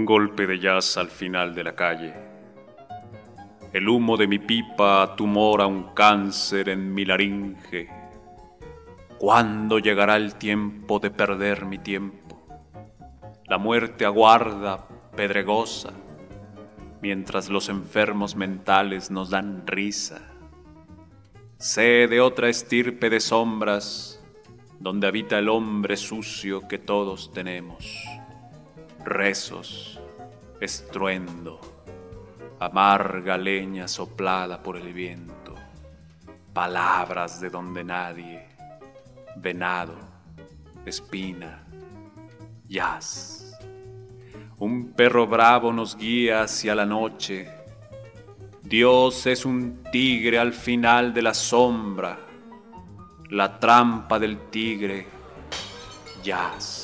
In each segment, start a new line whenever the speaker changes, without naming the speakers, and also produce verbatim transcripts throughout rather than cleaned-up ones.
golpe de jazz al final de la calle. El humo de mi pipa tumora un cáncer en mi laringe. ¿Cuándo llegará el tiempo de perder mi tiempo? La muerte aguarda, pedregosa, mientras los enfermos mentales nos dan risa. Sé de otra estirpe de sombras, donde habita el hombre sucio que todos tenemos. Rezos, estruendo, amarga leña soplada por el viento, palabras de donde nadie, venado, espina, jazz. Un perro bravo nos guía hacia la noche. Dios es un tigre al final de la sombra, la trampa del tigre, jazz.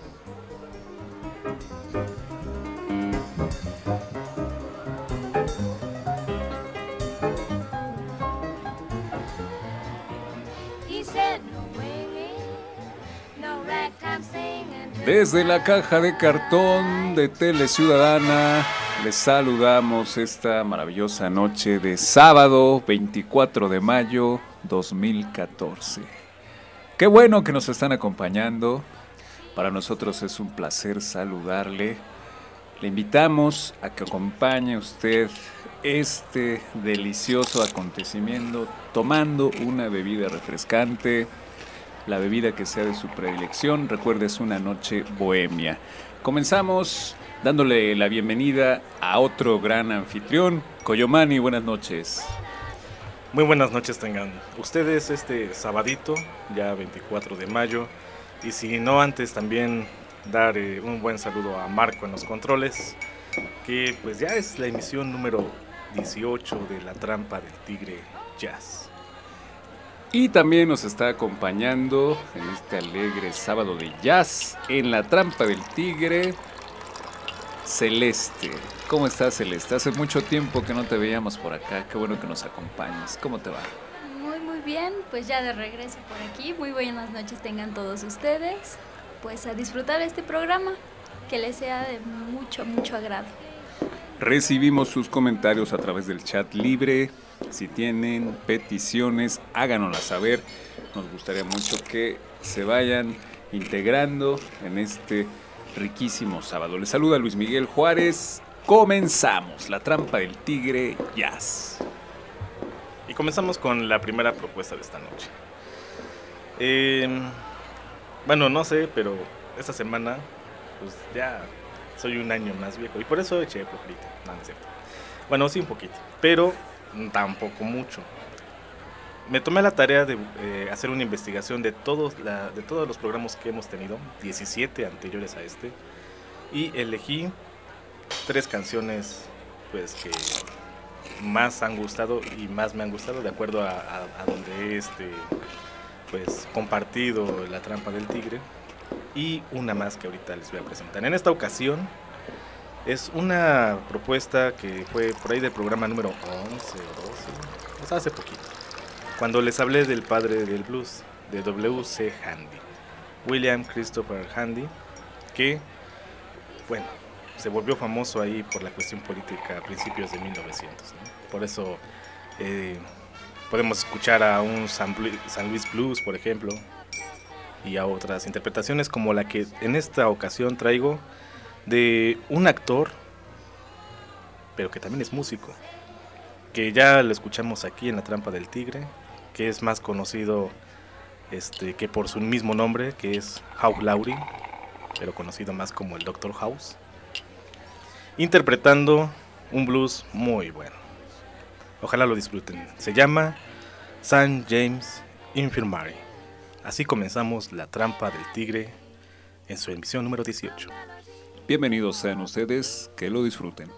Desde la caja de cartón de Tele Ciudadana les saludamos esta maravillosa noche de sábado veinticuatro de mayo dos mil catorce. Qué bueno que nos están acompañando. Para nosotros es un placer saludarle. Le invitamos a que acompañe usted este delicioso acontecimiento tomando una bebida refrescante, la bebida que sea de su predilección. Recuerde, es una noche bohemia. Comenzamos dándole la bienvenida a otro gran anfitrión, Coyomani. Buenas noches.
Muy buenas noches tengan ustedes este sabadito, ya veinticuatro de mayo. Y si no, antes también dar eh, un buen saludo a Marco en los controles, que pues ya es la emisión número dieciocho de La Trampa del Tigre Jazz.
Y también nos está acompañando en este alegre sábado de jazz en La Trampa del Tigre, Celeste. ¿Cómo estás, Celeste? Hace mucho tiempo que no te veíamos por acá. Qué bueno que nos acompañes. ¿Cómo te va?
Muy, muy bien. Pues ya de regreso por aquí. Muy buenas noches tengan todos ustedes. Pues a disfrutar este programa, que les sea de mucho, mucho agrado.
Recibimos sus comentarios a través del chat libre. Si tienen peticiones, háganoslas saber. Nos gustaría mucho que se vayan integrando en este riquísimo sábado. Les saluda Luis Miguel Juárez. Comenzamos La Trampa del Tigre Jazz.
Y comenzamos con la primera propuesta de esta noche. Eh, bueno, no sé, pero esta semana pues ya soy un año más viejo y por eso eché flojerita. No, no es cierto. Bueno, sí un poquito, pero tampoco mucho. Me tomé la tarea de eh, hacer una investigación de todos, la, de todos los programas que hemos tenido, diecisiete anteriores a este, y elegí tres canciones pues que más han gustado y más me han gustado de acuerdo a, a, a donde he este, pues, compartido La Trampa del Tigre, y una más que ahorita les voy a presentar. En esta ocasión es una propuesta que fue por ahí del programa número once o doce, pues hace poquito, cuando les hablé del padre del blues, de W C Handy, William Christopher Handy, que, bueno, se volvió famoso ahí por la cuestión política a principios de mil novecientos, ¿no? Por eso eh, podemos escuchar a un San Luis Blues, por ejemplo, y a otras interpretaciones como la que en esta ocasión traigo de un actor, pero que también es músico, que ya lo escuchamos aquí en La Trampa del Tigre, que es más conocido este, que por su mismo nombre, que es Hugh Laurie, pero conocido más como el Doctor House, interpretando un blues muy bueno. Ojalá lo disfruten. Se llama Saint James Infirmary. Así comenzamos La Trampa del Tigre en su emisión número dieciocho.
Bienvenidos sean ustedes, que lo disfruten.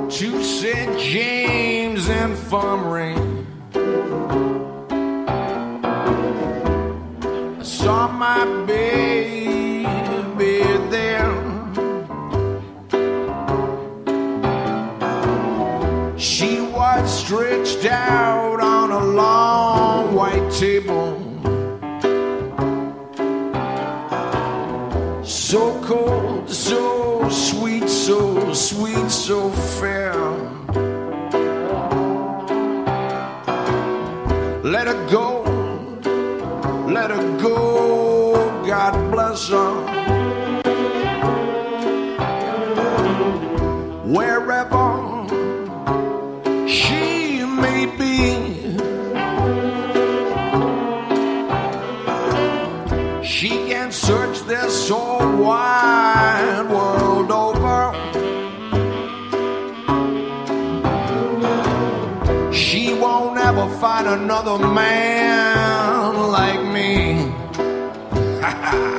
to Saint James Infirmary. I saw my baby there. She was stretched out on a long white table, so cold, so sweet, so sweet, so fair. Let her go, let her go, God bless her. Wherever she may be, she can search this whole wide world over. She won't ever find another man like me. Ha ha.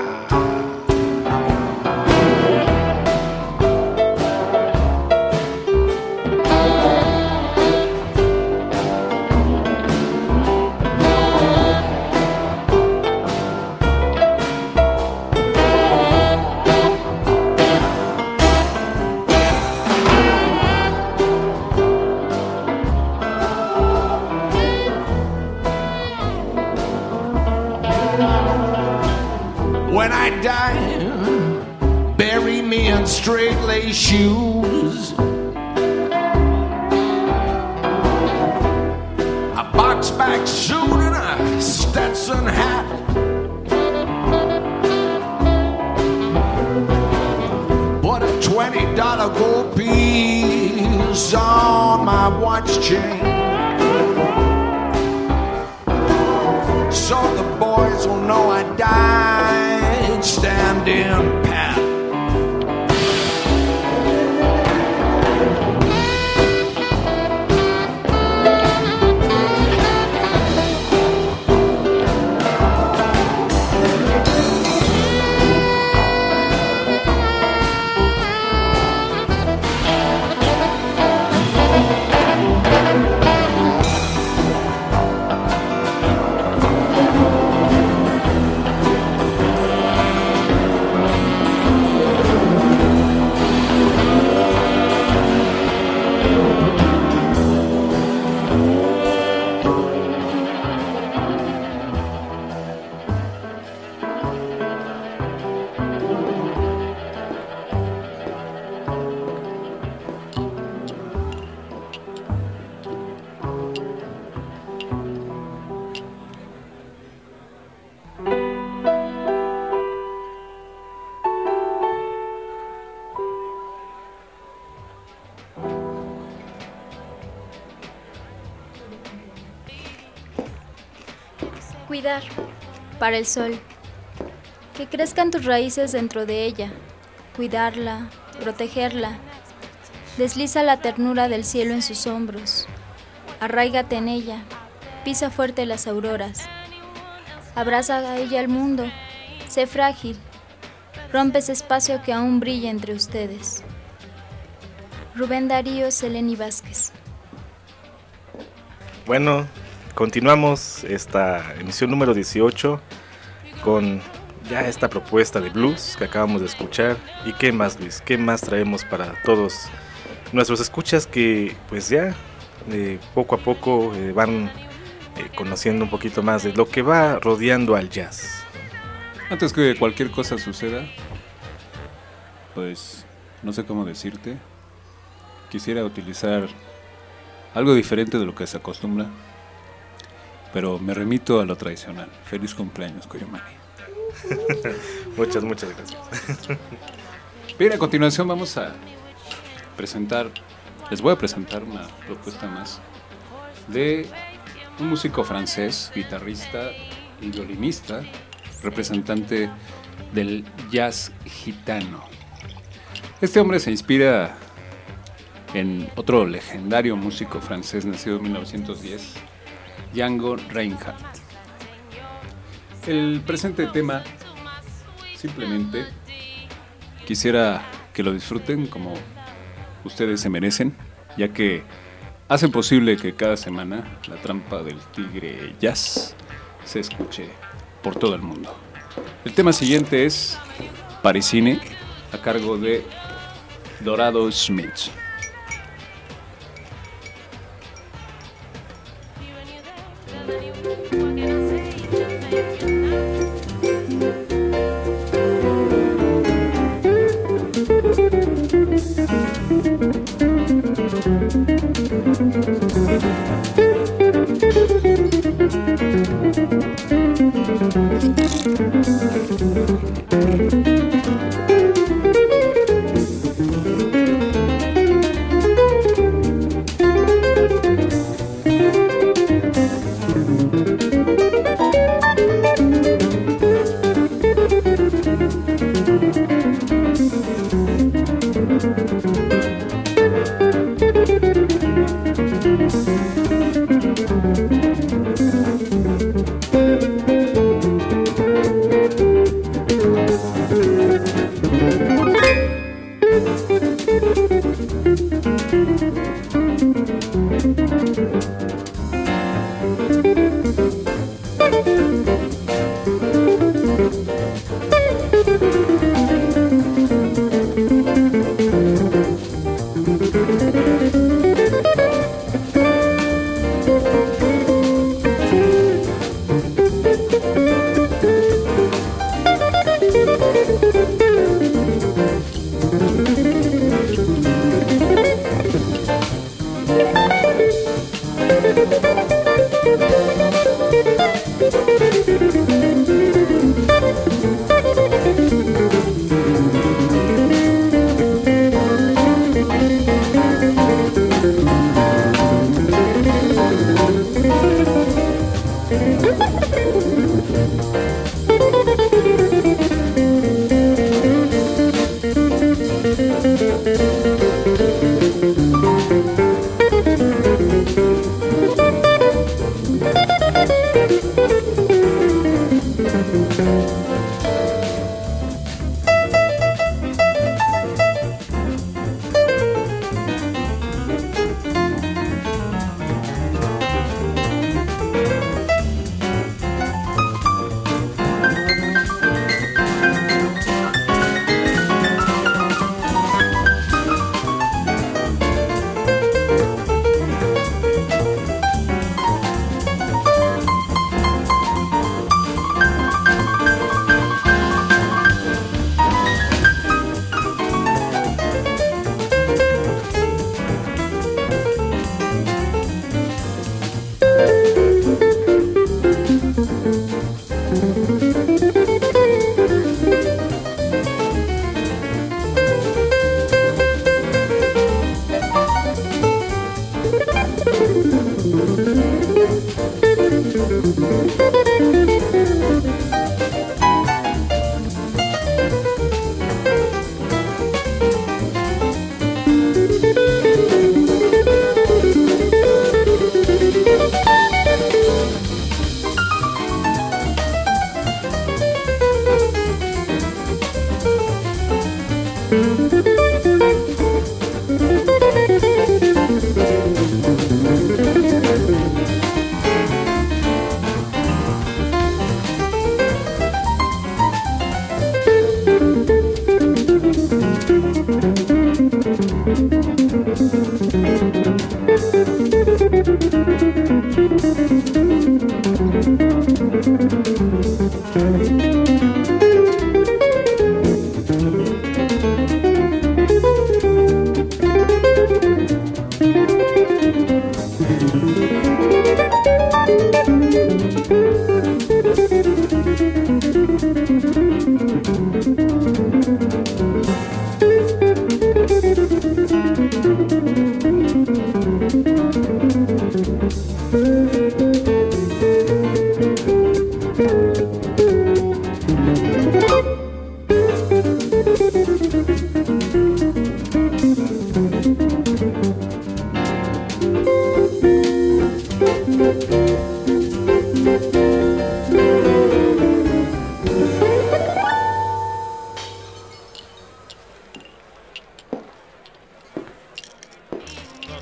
When I die, bury me in straight lace shoes, a box-back suit and a Stetson hat. Put a twenty dollar gold piece on my watch chain, so the boys will know I died standing pat.
Cuidar, para el sol, que crezcan tus raíces dentro de ella, cuidarla, protegerla. Desliza la ternura del cielo en sus hombros, arráigate en ella, pisa fuerte las auroras, abraza a ella el mundo, sé frágil, rompe ese espacio que aún brilla entre ustedes. Rubén Darío Seleni Vázquez.
Bueno, continuamos esta emisión número dieciocho con ya esta propuesta de blues que acabamos de escuchar. ¿Y qué más, Luis? ¿Qué más traemos para todos nuestros escuchas que pues ya eh, poco a poco eh, van eh, conociendo un poquito más de lo que va rodeando al jazz?
Antes que cualquier cosa suceda, pues no sé cómo decirte, quisiera utilizar algo diferente de lo que se acostumbra, pero me remito a lo tradicional. Feliz cumpleaños, Coyomani.
Muchas, muchas gracias.
Bien, a continuación vamos a presentar, les voy a presentar una propuesta más de un músico francés, guitarrista y violinista, representante del jazz gitano. Este hombre se inspira en otro legendario músico francés nacido en mil novecientos diez, Django Reinhardt. El presente tema simplemente quisiera que lo disfruten como ustedes se merecen. ya que hacen posible que cada semana la trampa del tigre jazz se escuche por todo el mundo. El tema siguiente es Parisine, a cargo de Dorado Smith.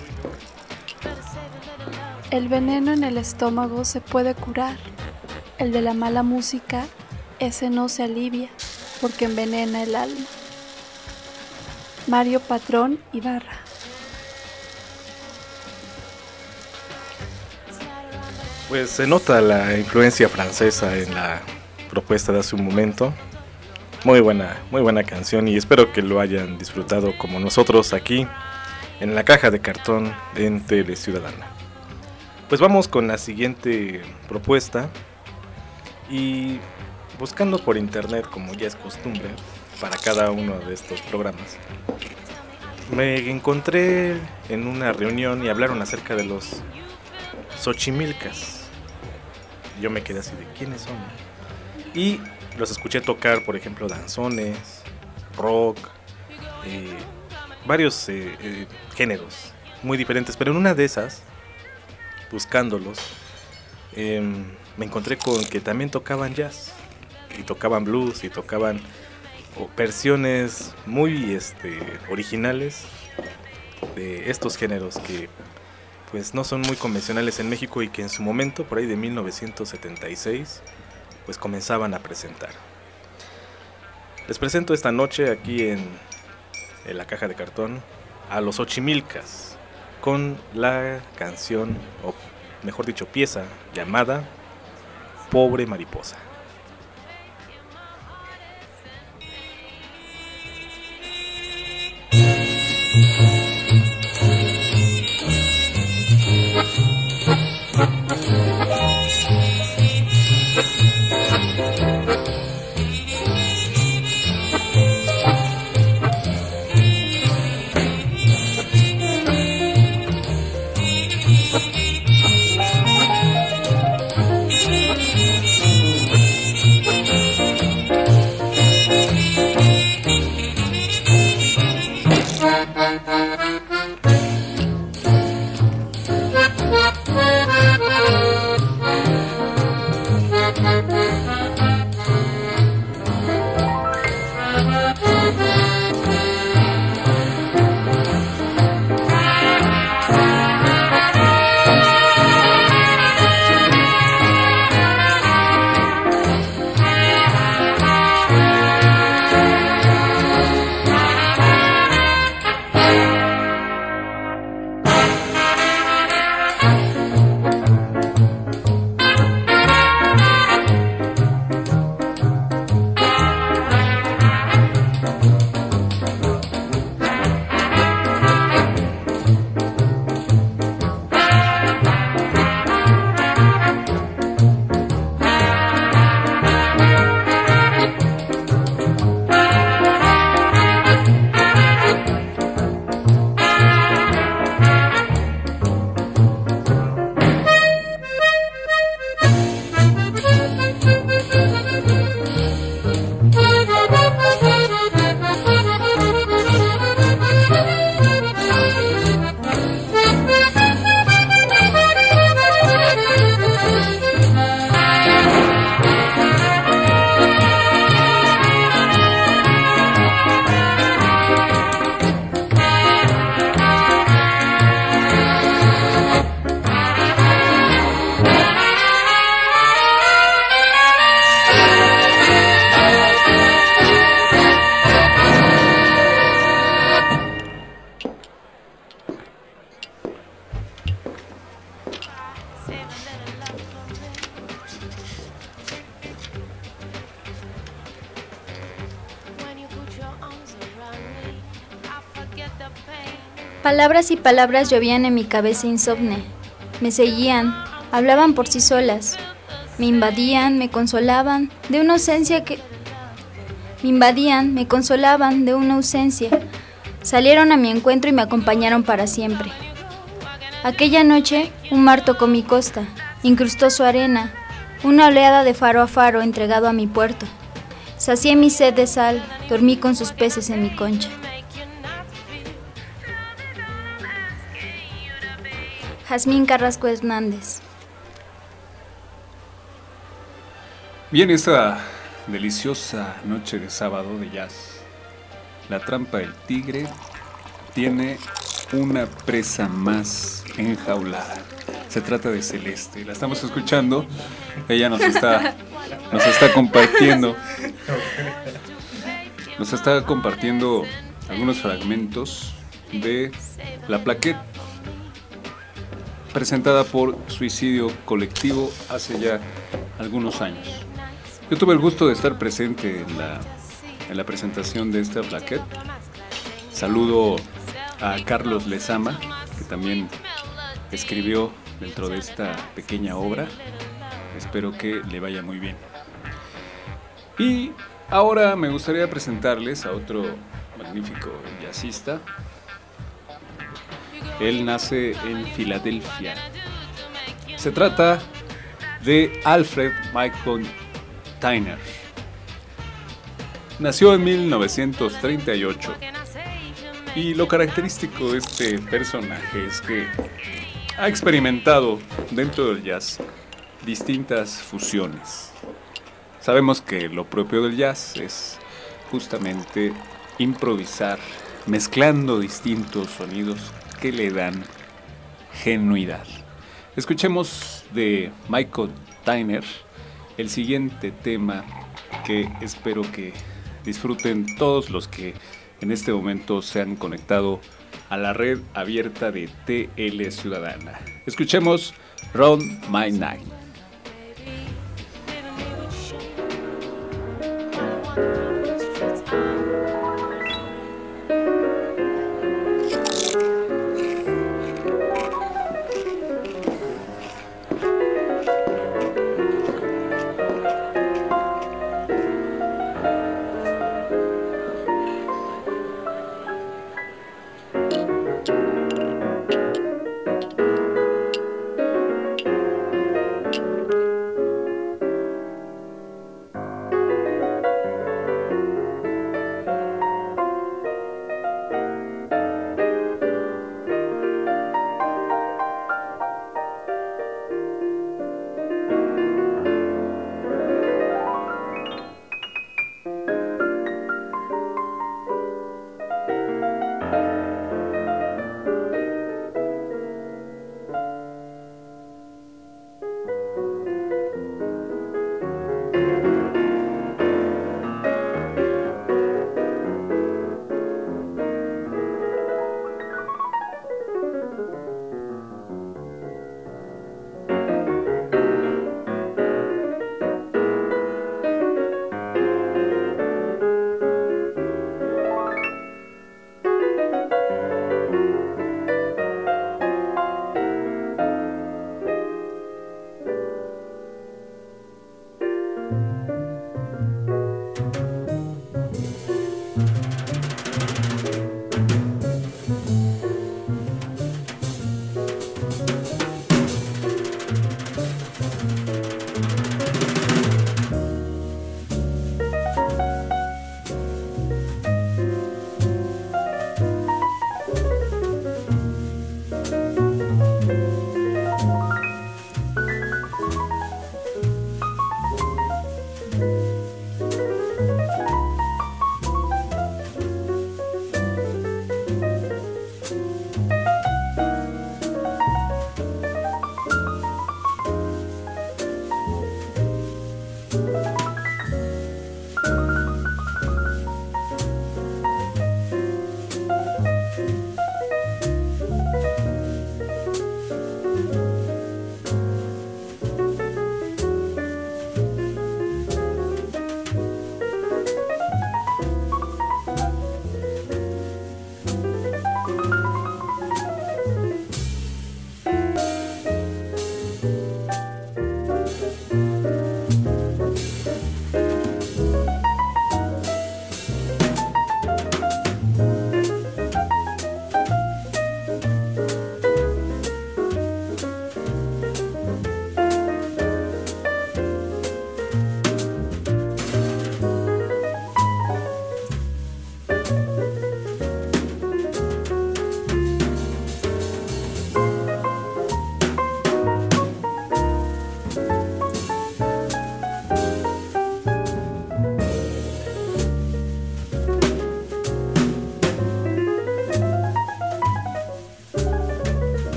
El veneno en el estómago se puede curar. El de la mala música, ese no se alivia porque envenena el alma. Mario Patrón Ibarra.
Pues se nota la influencia francesa en la propuesta de hace un momento. Muy buena, muy buena canción y espero que lo hayan disfrutado como nosotros aquí en la caja de cartón en Tele Ciudadana. Pues vamos con la siguiente propuesta y buscando por internet, como ya es costumbre para cada uno de estos programas, me encontré en una reunión y hablaron acerca de los Xochimilcas. Yo me quedé así de ¿quiénes son? Y los escuché tocar, por ejemplo, danzones, rock, eh, varios eh, eh, géneros muy diferentes, pero en una de esas, buscándolos, eh, me encontré con que también tocaban jazz, y tocaban blues, y tocaban oh, versiones muy este, originales de estos géneros que pues no son muy convencionales en México y que en su momento, por ahí de mil novecientos setenta y seis, pues comenzaban a presentar. Les presento esta noche aquí en, en la caja de cartón a los Xochimilcas con la canción, o mejor dicho pieza, llamada Pobre Mariposa.
Palabras y palabras llovían en mi cabeza insomne. Me seguían, hablaban por sí solas. Me invadían, me consolaban de una ausencia que... Me invadían, me consolaban de una ausencia. Salieron a mi encuentro y me acompañaron para siempre. Aquella noche, un mar tocó mi costa, incrustó su arena, una oleada de faro a faro entregado a mi puerto. Sacié mi sed de sal, dormí con sus peces en mi concha. Jazmín Carrasco Hernández.
Bien, esta deliciosa noche de sábado de jazz, La Trampa del Tigre tiene una presa más enjaulada. Se trata de Celeste, la estamos escuchando. Ella nos está, nos está compartiendo, nos está compartiendo algunos fragmentos de La Plaquette, presentada por Suicidio Colectivo hace ya algunos años. Yo tuve el gusto de estar presente en la, en la presentación de esta Plaquette. Saludo a Carlos Lezama, que también escribió dentro de esta pequeña obra. Espero que le vaya muy bien. Y ahora me gustaría presentarles a otro magnífico jazzista. Él nace en Filadelfia. Se trata de Alfred Michael Tyner. Nació en mil novecientos treinta y ocho. Y lo característico de este personaje es que ha experimentado dentro del jazz distintas fusiones. Sabemos que lo propio del jazz es justamente improvisar, mezclando distintos sonidos que le dan genuidad. Escuchemos de Michael Tyner el siguiente tema que espero que disfruten todos los que en este momento se han conectado a la red abierta de T L Ciudadana. Escuchemos Round My Night.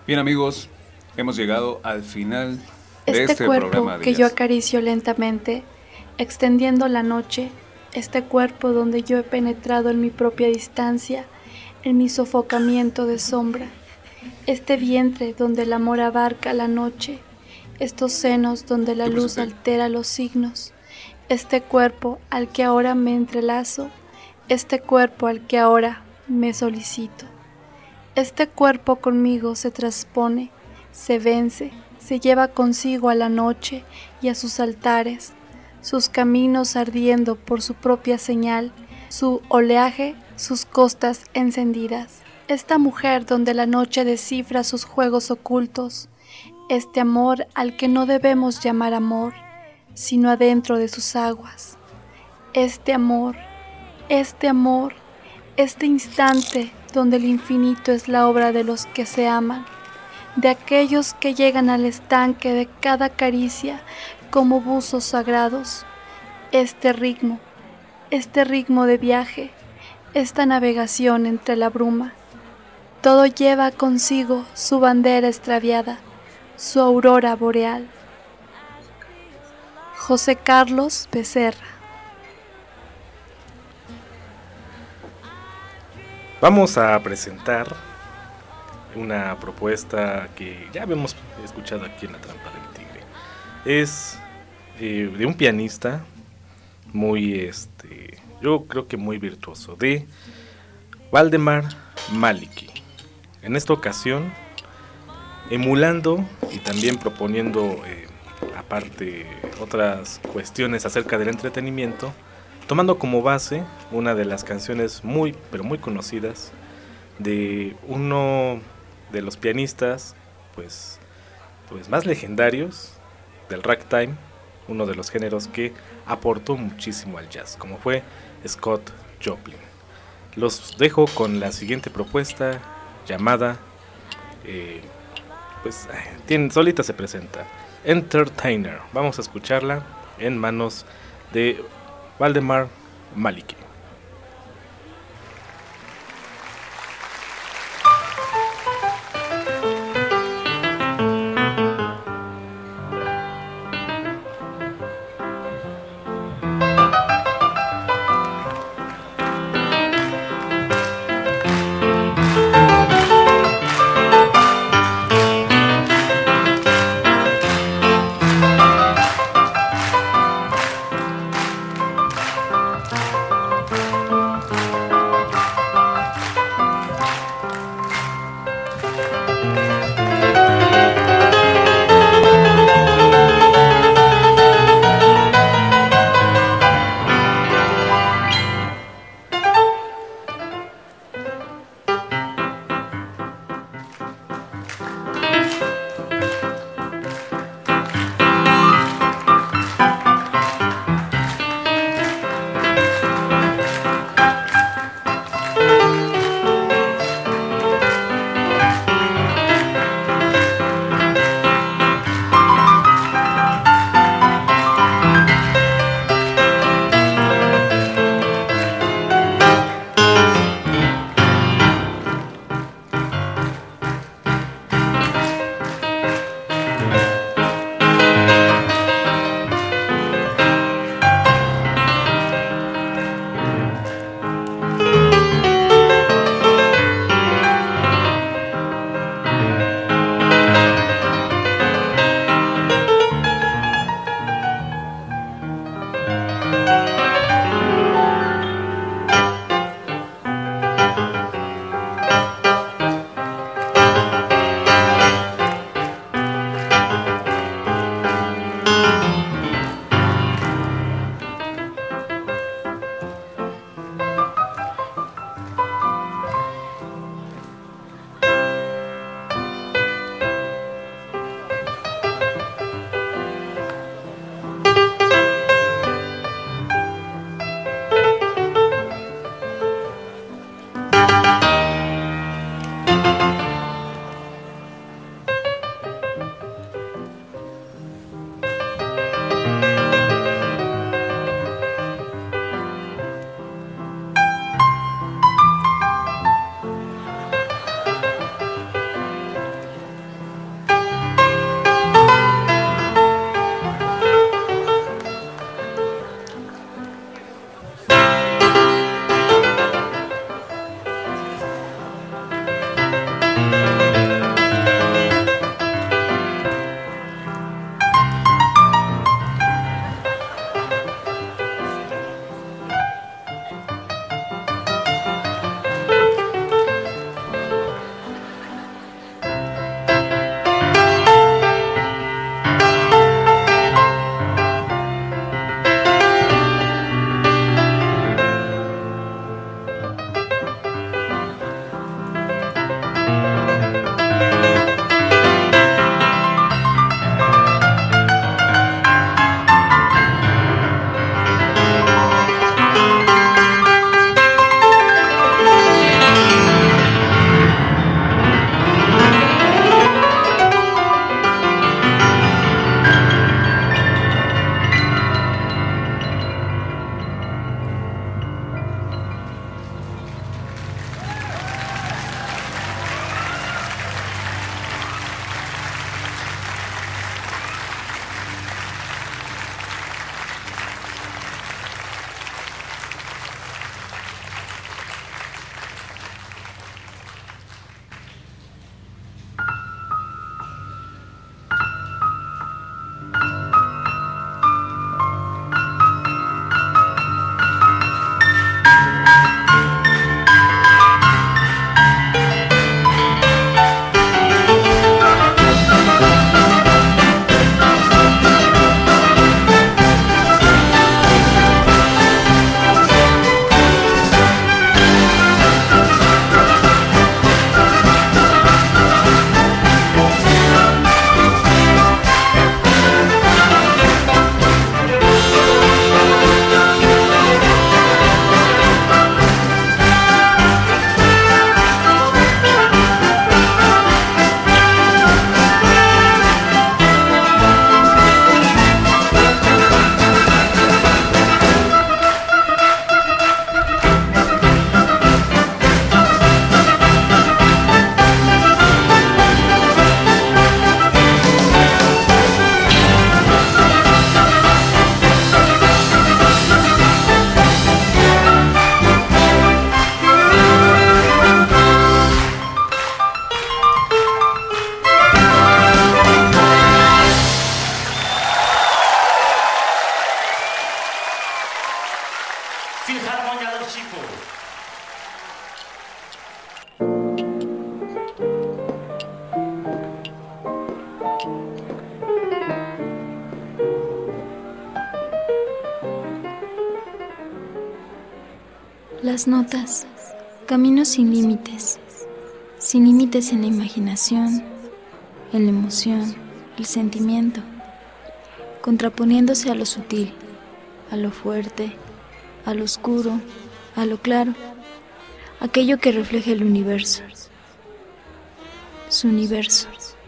Bien, amigos, hemos llegado al final de
Este,
este
cuerpo
programa de
que
jazz.
yo acaricio lentamente, extendiendo la noche, este cuerpo donde yo he penetrado en mi propia distancia, en mi sofocamiento de sombra, este vientre donde el amor abarca la noche, estos senos donde la
Yo
luz
presenté.
altera los signos, este cuerpo al que ahora me entrelazo, este cuerpo al que ahora me solicito. Este cuerpo conmigo se transpone, se vence, se lleva consigo a la noche y a sus altares, sus caminos ardiendo por su propia señal, su oleaje, sus costas encendidas. Esta mujer donde la noche descifra sus juegos ocultos, este amor al que no debemos llamar amor, sino adentro de sus aguas. Este amor, este amor, este instante donde el infinito es la obra de los que se aman, de aquellos que llegan al estanque de cada caricia como buzos sagrados. Este ritmo, este ritmo de viaje, esta navegación entre la bruma, todo lleva consigo su bandera extraviada, su aurora boreal. José Carlos Becerra.
Vamos a presentar una propuesta que ya habíamos escuchado aquí en La Trampa del Tigre. Es eh, de un pianista muy, este, yo creo que muy virtuoso, de Valdemar Maliky. En esta ocasión, emulando y también proponiendo, eh, aparte, otras cuestiones acerca del entretenimiento, tomando como base una de las canciones muy, pero muy conocidas de uno de los pianistas pues, pues más legendarios del ragtime, uno de los géneros que aportó muchísimo al jazz, como fue Scott Joplin. Los dejo con la siguiente propuesta llamada, eh, pues tiene, solita se presenta, Entertainer. Vamos a escucharla en manos de Valdemar Maliky.
Filharmonia Dowsiku.
Las notas, caminos sin límites, sin límites en la imaginación, en la emoción, el sentimiento, contraponiéndose a lo sutil, a lo fuerte, a lo oscuro, a lo claro, aquello que refleja el universo, su universo.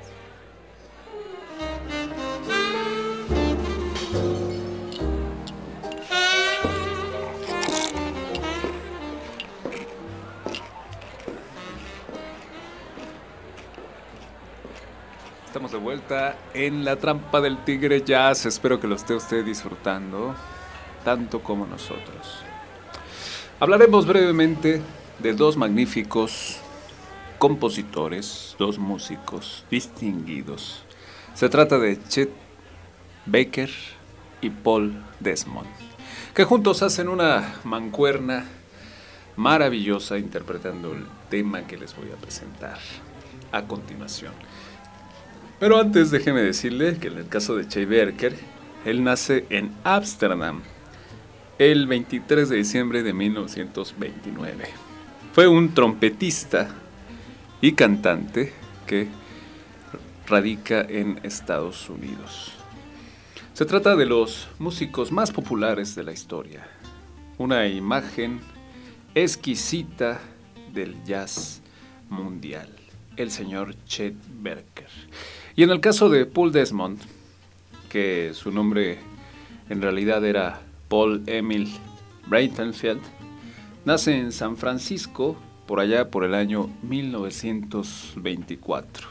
Estamos de vuelta en La Trampa del Tigre Jazz. Espero que lo esté usted disfrutando tanto como nosotros. Hablaremos brevemente de dos magníficos compositores, dos músicos distinguidos. Se trata de Chet Baker y Paul Desmond, que juntos hacen una mancuerna maravillosa interpretando el tema que les voy a presentar a continuación. Pero antes déjeme decirle que en el caso de Chet Baker, él nace en Ámsterdam el veintitrés de diciembre de mil novecientos veintinueve. Fue un trompetista y cantante que radica en Estados Unidos. Se trata de los músicos más populares de la historia, una imagen exquisita del jazz mundial, el señor Chet Baker. Y en el caso de Paul Desmond, que su nombre en realidad era Paul Emil Breitenfeld, nace en San Francisco por allá por el año mil novecientos veinticuatro.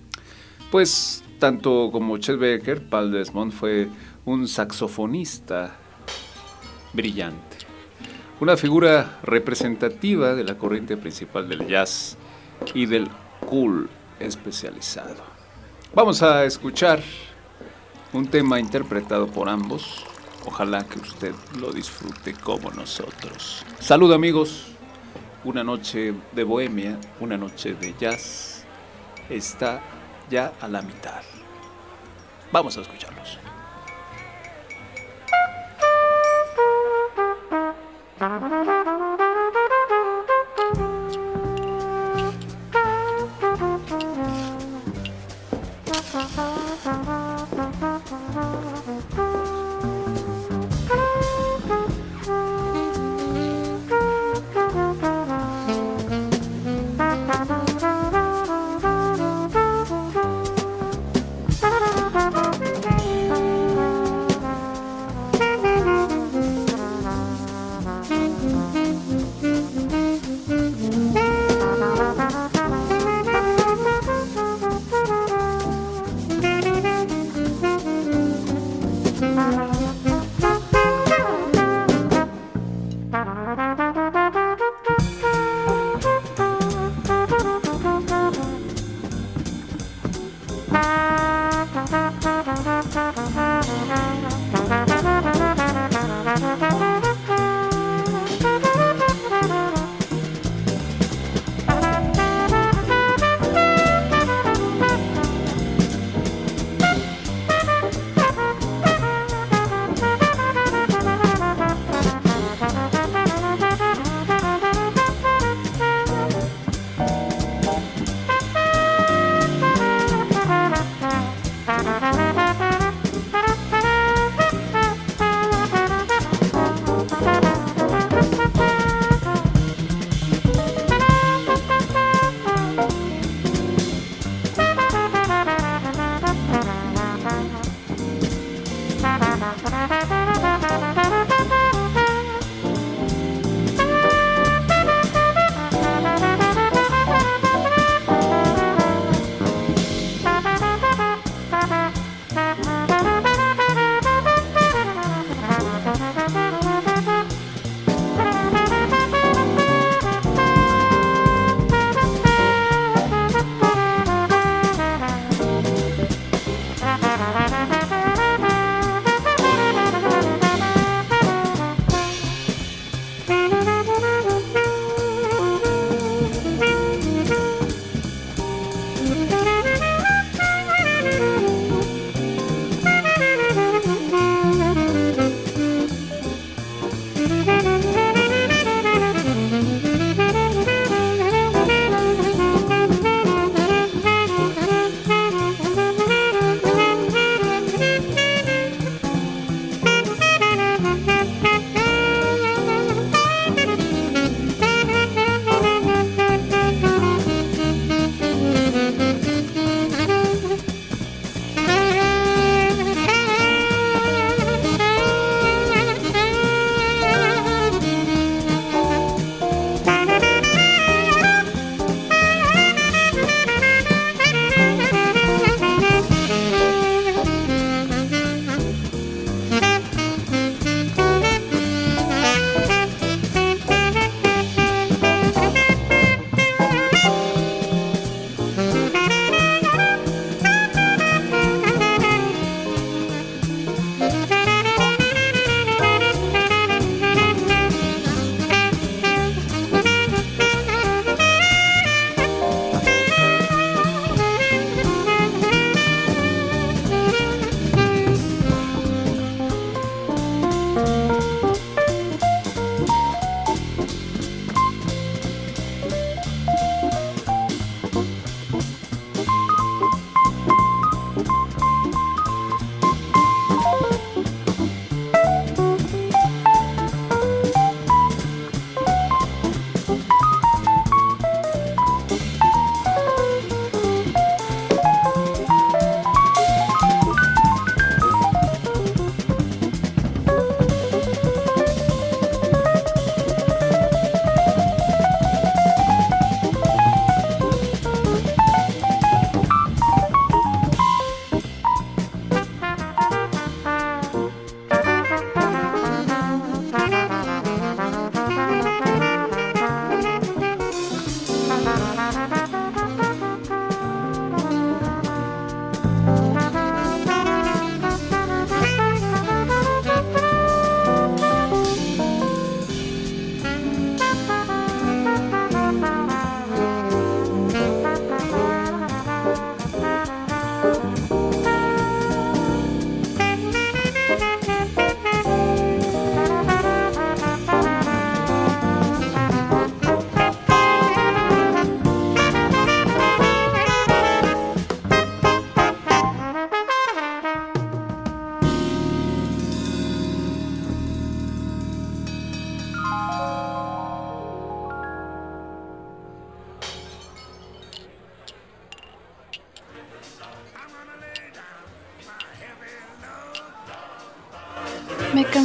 Pues tanto como Chet Baker, Paul Desmond fue un saxofonista brillante, una figura representativa de la corriente principal del jazz y del cool especializado. Vamos a escuchar un tema interpretado por ambos. Ojalá que usted lo disfrute como nosotros. Salud, amigos. Una noche de bohemia, una noche de jazz está ya a la mitad. Vamos a escucharlos.
Thank you.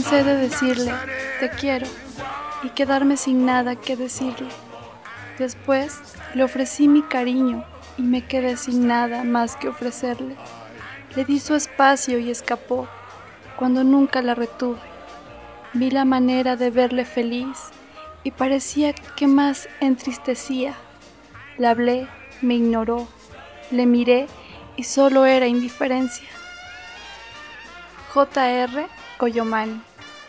cansé de decirle, te quiero, y quedarme sin nada que decirle. Después le ofrecí mi cariño y me quedé sin nada más que ofrecerle. Le di su espacio y escapó, cuando nunca la retuve. Vi la manera de verle feliz y parecía que más entristecía. Le hablé, me ignoró, le miré y solo era indiferencia. J R Coyomani.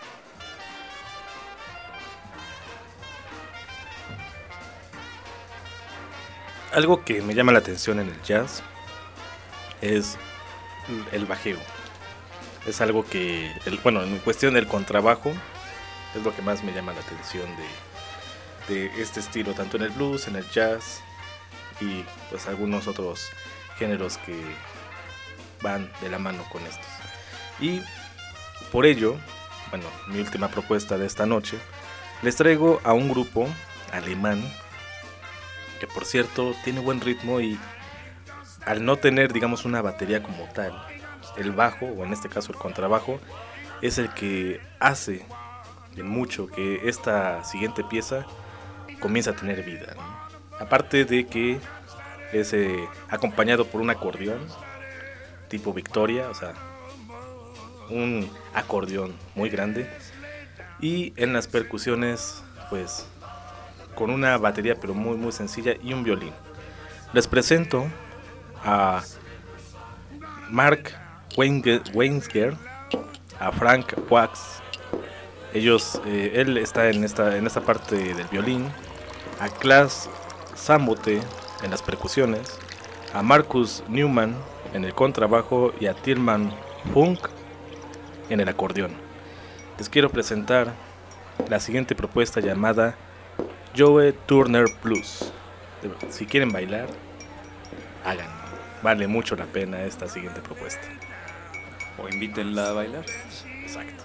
Algo que me llama la atención en el jazz es el bajeo. Es algo que, el, bueno, en cuestión del contrabajo, es lo que más me llama la atención de, de este estilo, tanto en el blues, en el jazz y pues algunos otros géneros que van de la mano con estos. Y por ello, bueno, mi última propuesta de esta noche, les traigo a un grupo alemán que, por cierto, tiene buen ritmo y al no tener, digamos, una batería como tal, el bajo, o en este caso el contrabajo, es el que hace en mucho que esta siguiente pieza comience a tener vida, ¿no? Aparte de que es eh, acompañado por un acordeón tipo Victoria, o sea, un acordeón muy grande, y en las percusiones, pues, con una batería pero muy muy sencilla y un violín. Les presento a Mark Weinsger, a Frank Wax. Ellos, eh, él está en esta en esta parte del violín, a Klaas Sambote en las percusiones, a Marcus Newman en el contrabajo y a Tilman Funk en el acordeón. Les quiero presentar la siguiente propuesta llamada Joe Turner Blues. Si quieren bailar, háganlo. Vale mucho la pena esta siguiente propuesta.
O invítenla a bailar.
Exacto.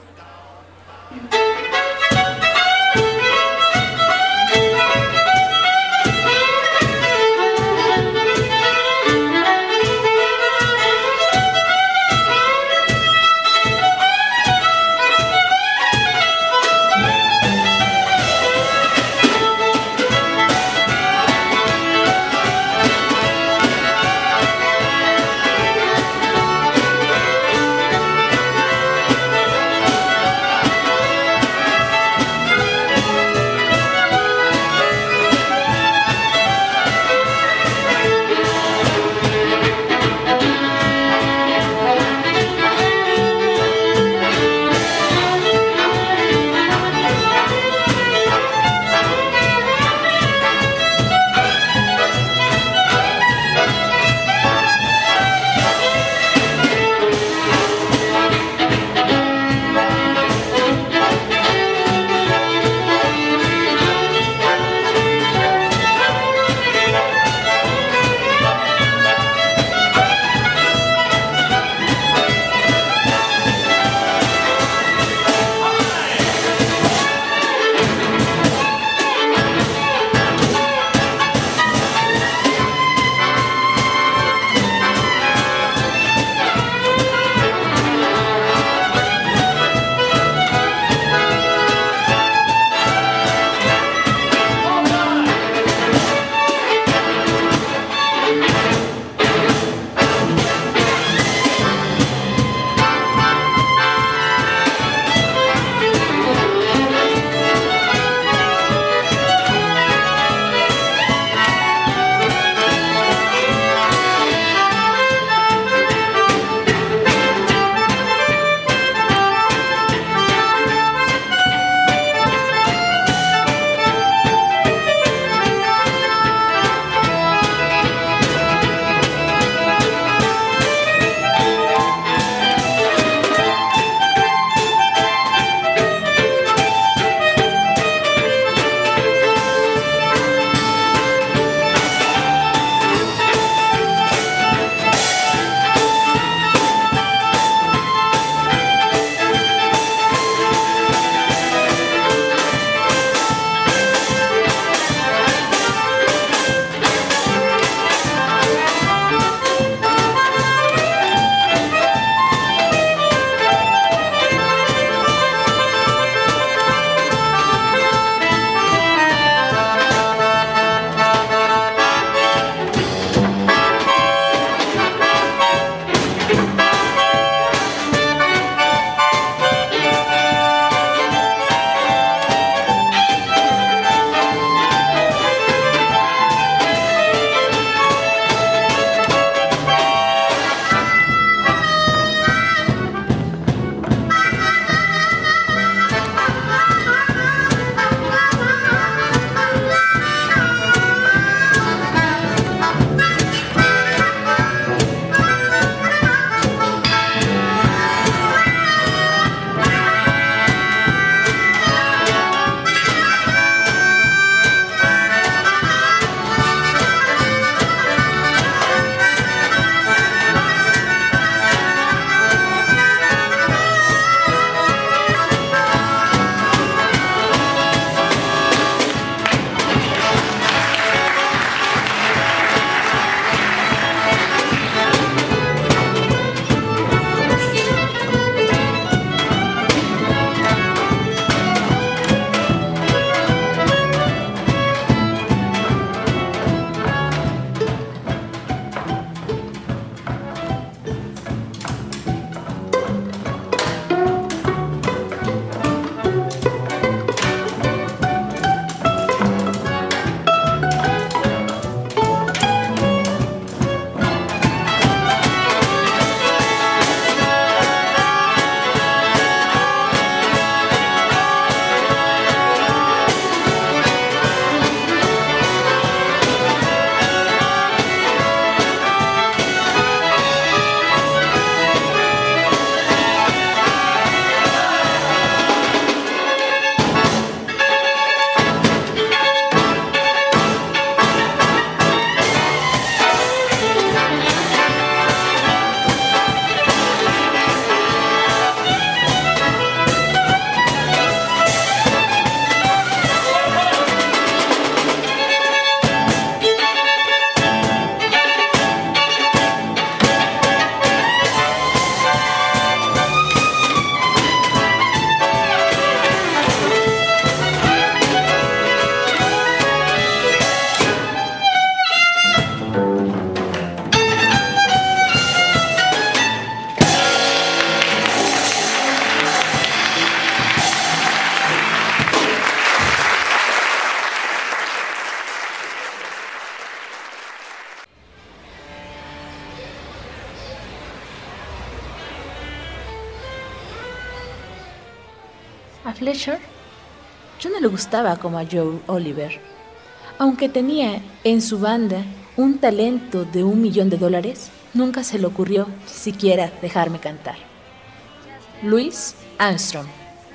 A Fletcher yo no le gustaba como a Joe Oliver. Aunque tenía en su banda un talento de un millón de dólares, nunca se le ocurrió siquiera dejarme cantar. Louis Armstrong.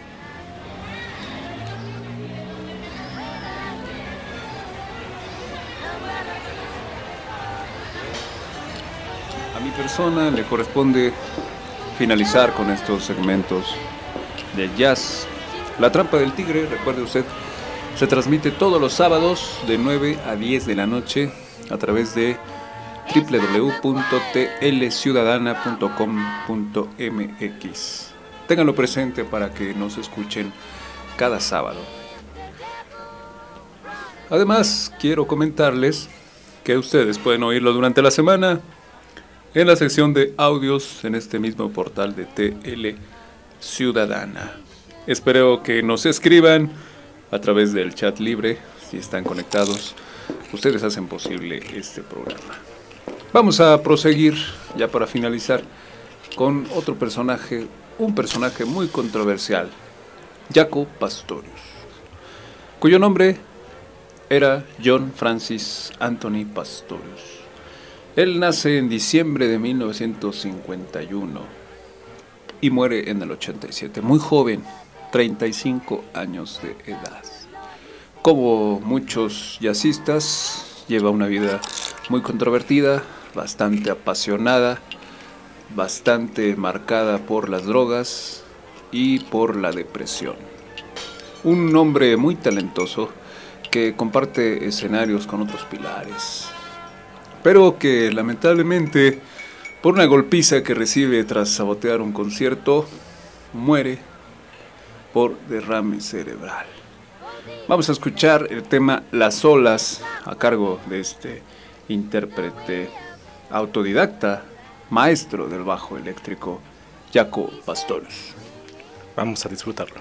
A mi persona le corresponde finalizar con estos segmentos de jazz. La Trampa del Tigre, recuerde usted, se transmite todos los sábados de nueve a diez de la noche a través de doble u doble u doble u punto t l ciudadana punto com punto m x. Ténganlo presente para que nos escuchen cada sábado. Además, quiero comentarles que ustedes pueden oírlo durante la semana en la sección de audios en este mismo portal de T L Ciudadana. Espero que nos escriban a través del chat libre, si están conectados. Ustedes hacen posible este programa. Vamos a proseguir, ya para finalizar, con otro personaje, un personaje muy controversial, Jaco Pastorius, cuyo nombre era John Francis Anthony Pastorius. Él nace en diciembre de mil novecientos cincuenta y uno y muere en el ochenta y siete, muy joven, treinta y cinco años de edad. Como muchos jazzistas, lleva una vida muy controvertida, bastante apasionada, bastante marcada por las drogas y por la depresión. Un hombre muy talentoso que comparte escenarios con otros pilares, pero que lamentablemente, por una golpiza que recibe tras sabotear un concierto, muere por derrame cerebral. Vamos a escuchar el tema Las Olas a cargo de este intérprete autodidacta, maestro del bajo eléctrico, Jaco Pastorius.
Vamos a disfrutarlo.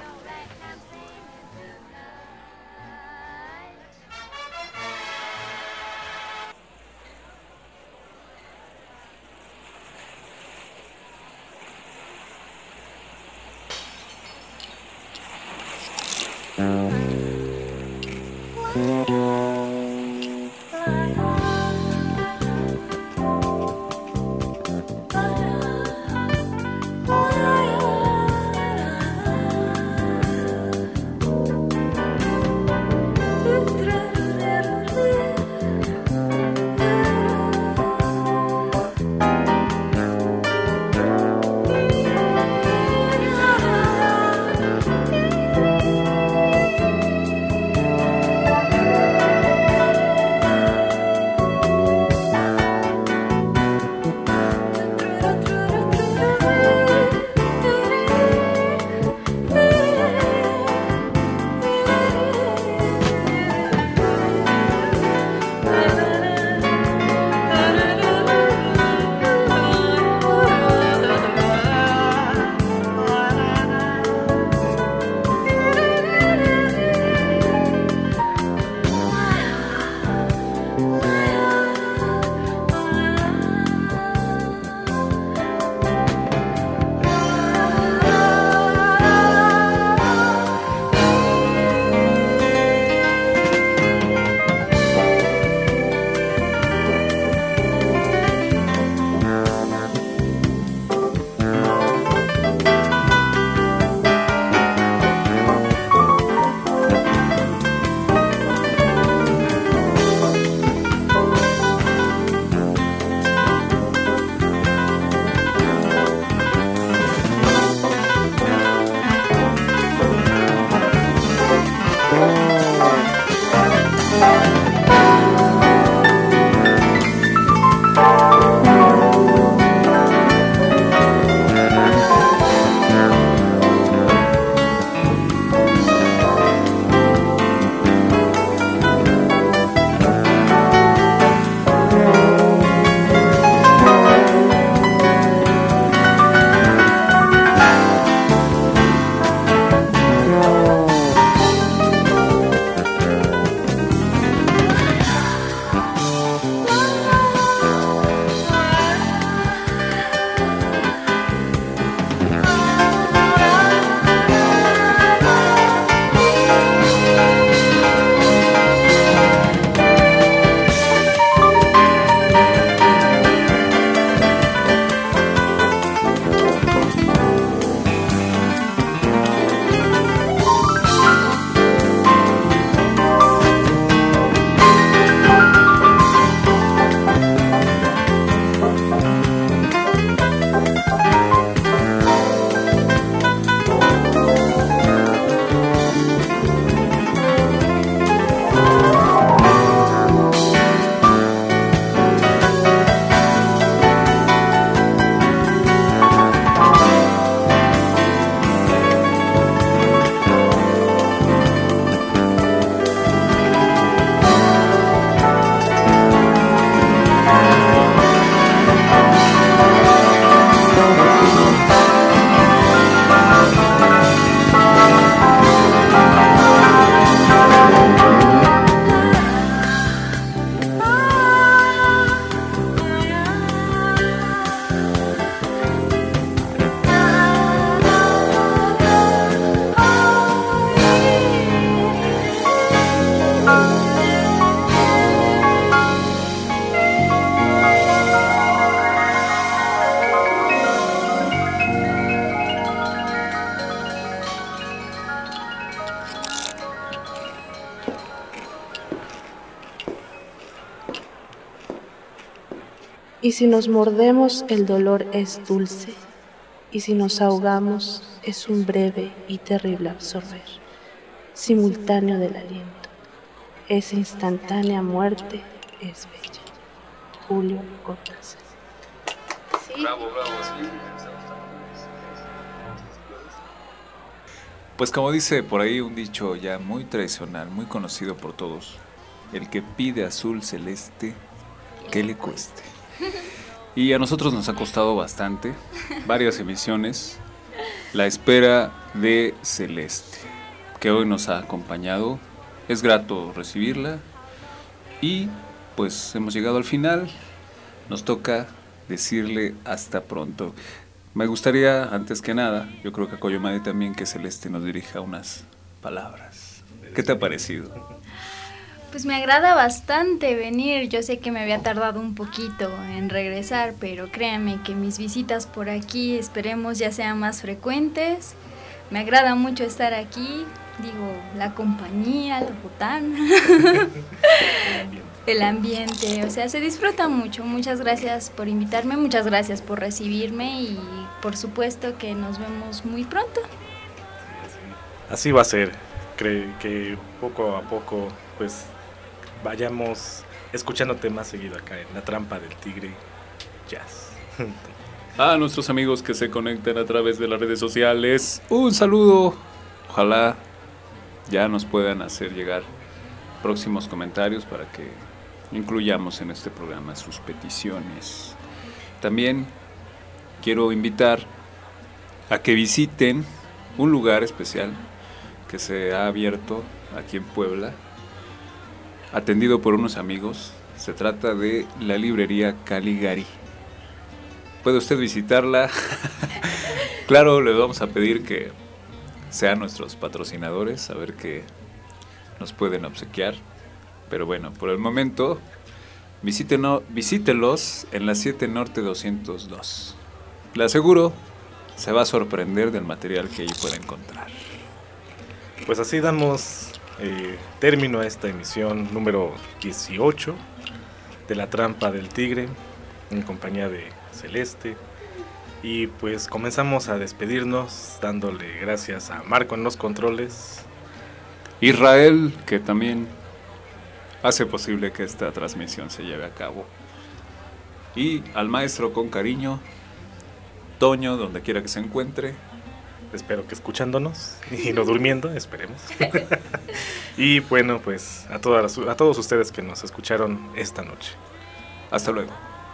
Y si nos mordemos el dolor es dulce, y si nos ahogamos es un breve y terrible absorber, simultáneo del aliento. Esa instantánea muerte es bella. Julio Cortázar.
Sí.
Bravo, bravo, sí. Pues como dice por ahí un dicho ya muy tradicional, muy conocido por todos, el que pide azul celeste, que le cueste. Y a nosotros nos ha costado bastante, varias emisiones, la espera de Celeste, que hoy nos ha acompañado. Es grato recibirla y pues hemos llegado al final. Nos toca decirle hasta pronto. Me gustaría, antes que nada, yo creo que a Coyomade también, que Celeste nos dirija unas palabras. ¿Qué te ha parecido?
Pues me agrada bastante venir. Yo sé que me había tardado un poquito en regresar, pero créanme que mis visitas por aquí esperemos ya sean más frecuentes. Me agrada mucho estar aquí, digo, la compañía, la botana, el ambiente, o sea, se disfruta mucho. Muchas gracias por invitarme, muchas gracias por recibirme y por supuesto que nos vemos muy pronto.
Así va a ser. Creo que poco a poco pues vayamos escuchándote más seguido acá en La Trampa del Tigre Jazz.
A nuestros amigos que se conectan a través de las redes sociales, un saludo. Ojalá ya nos puedan hacer llegar próximos comentarios para que incluyamos en este programa sus peticiones. También quiero invitar a que visiten un lugar especial que se ha abierto aquí en Puebla, atendido por unos amigos. Se trata de la librería Caligari. Puede usted visitarla. Claro, le vamos a pedir que sean nuestros patrocinadores, a ver qué nos pueden obsequiar. Pero bueno, por el momento, visítenos, visítelos en la siete Norte doscientos dos. Le aseguro, se va a sorprender del material que ahí puede encontrar.
Pues así damos eh, término a esta emisión número dieciocho de La Trampa del Tigre, en compañía de Celeste. Y pues comenzamos a despedirnos dándole gracias a Marco en los controles,
Israel, que también hace posible que esta transmisión se lleve a cabo, y al maestro con cariño, Toño, donde quiera que se encuentre.
espero que escuchándonos y no durmiendo, esperemos. Y bueno, pues a, todas, a todos ustedes que nos escucharon esta noche.
Hasta luego.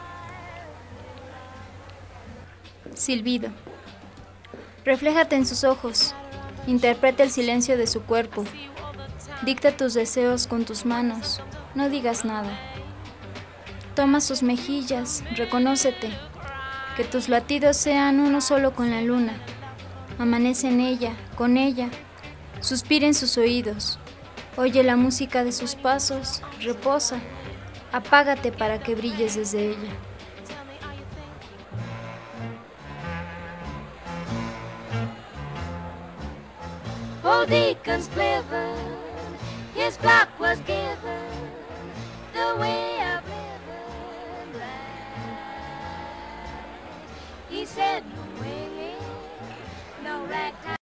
Silbido. Refléjate en sus ojos, interpreta el silencio de su cuerpo, dicta tus deseos con tus manos, no digas nada. Toma sus mejillas, reconócete, que tus latidos sean uno solo con la luna. Amanece en ella, con ella, suspira en sus oídos, oye la música de sus pasos, reposa, apágate para que brilles desde ella.
Old Deacon's Clever, his flock was given the way of living right. He said,